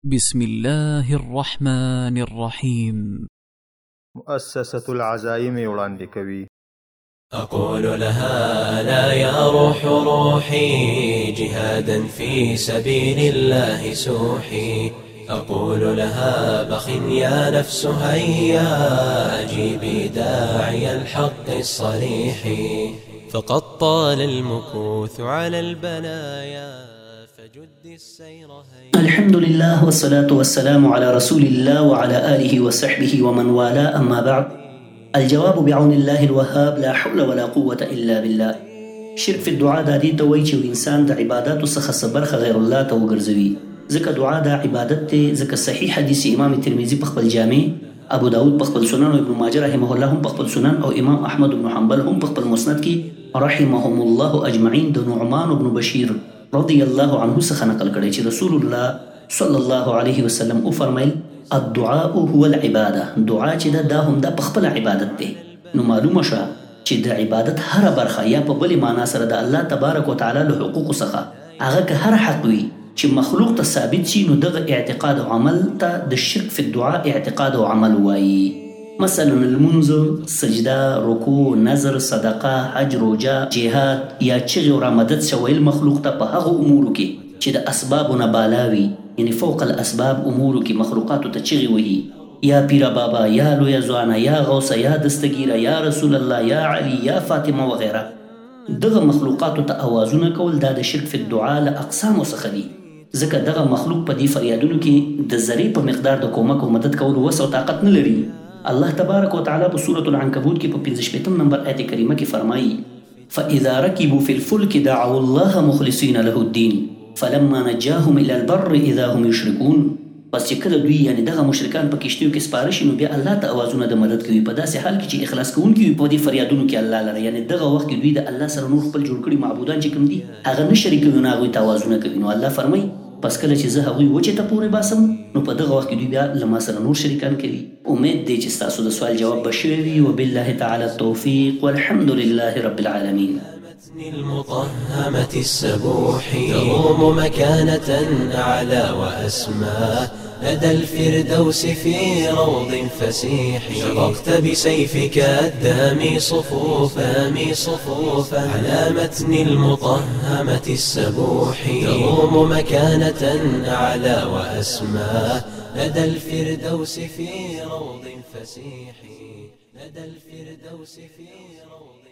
بسم الله الرحمن الرحيم. مؤسسة العزائم وړاندې کوي. أقول لها لا يا روح روحي جهادا في سبيل الله سوحي. أقول لها بخ يا نفس هيا أجيبي داعي الحق الصريح. فقد طال المكوث على البلايا فجد السير هيا. الحمد لله والصلاة والسلام على رسول الله وعلى آله وصحبه ومن والاه، أما بعد. الجواب بعون الله الوهاب، لا حول ولا قوة إلا بالله. شرک فی الدعا دا دې ته وایي چې انسان د عباداتو څخه څه برخه غیر الله ته وګرځوي. ځکه دعا دا عبادت دی. ځکه صحیح حدیث امام ترمذي په خپل جامع، ابو داود په خپل سنن او ابن ماجه رحمه الله هم په خپل سنن او امام احمد بن حنبل هم په خپل مسند کې رحمهم الله اجمعین د نعمان بن بشیر رضی الله عنه څخه نقل کړی چې رسول الله صلی الله علیه وسلم او فرمایل الدعاء هو العباده. دعا چې دا هم د خپل عبادت دی. نو معلومه شوه چې د عبادت هر برخه یا په بل معنا سره د الله تبارک وتعالى له حقوق څخه هغه که هر حق وي چې مخلوق ته ثابت شي، نو دغه اعتقاد او عمل ته د شرک فی الدعاء اعتقاد او عمل وایي. مثلا المنځ، سجده، رکوع، نظر، صدقه، حج، روجه، جهاد یا چغې او رامدد شویل مخلوق ته په هغو امورو کې چې د اسبابو نه بالا وي، یعنی فوق الاسباب امورو کې مخلوقاتو ته چغې وهي، یا پیره بابا، یا لویه ځوانه، یا غوثه، یا دستګیره، یا رسول الله، یا علی، یا فاطمه وغیره. دغه مخلوقاتو ته اوازونه کول دا د شرک فی الدعاء له اقسامو څخه دي. ځکه دغه مخلوق په دې فریادونو کې د ذرې په مقدار د کومک او مدد کولو وس او طاقت نه لري. الله تبارک وتعالی په سورة العنکبوت کې په 55 نمبر آیت کریمه کې فرمایي فاذا ركبوا في الفلك دعوا الله مخلصین له الدین فلما نجاهم الى البر اذا هم يشركون. پس چې کله دوی یعنی دغه مشرکان په کشتیو کې سپاره شي، نو بیا الله ته اوازونه د مدد کوي په داسې حال کې چې اخلاص کوونکي وي په دې فریادونو کې الله لره. یعنی دغه وخت کې دوی د الله سره نور خپل جوړ کړي معبودان چې کوم دي هغه نه شریکوي، نو هغوی ته اوازونه کوي. نو الله فرمایي پس کله چې زه هغوی وچې ته پورې باسم، نو په دغه وخت کې دوی بیا له ما سره نور شریکان کوي. امید دی چې ستاسو د سوال جواب به شوی وي. وبالله تعالی التوفیق والحمد لله رب العالمین. المطهمة السبوح تروم مكانة أعلى وأسمى لدى الفردوس في روض فسيح. شققت بسيفك الدامي صفوفا على متن المطهمة السبوح تروم مكانة أعلى وأسمى لدى الفردوس في روض فسيح. لدى الفردوس في روض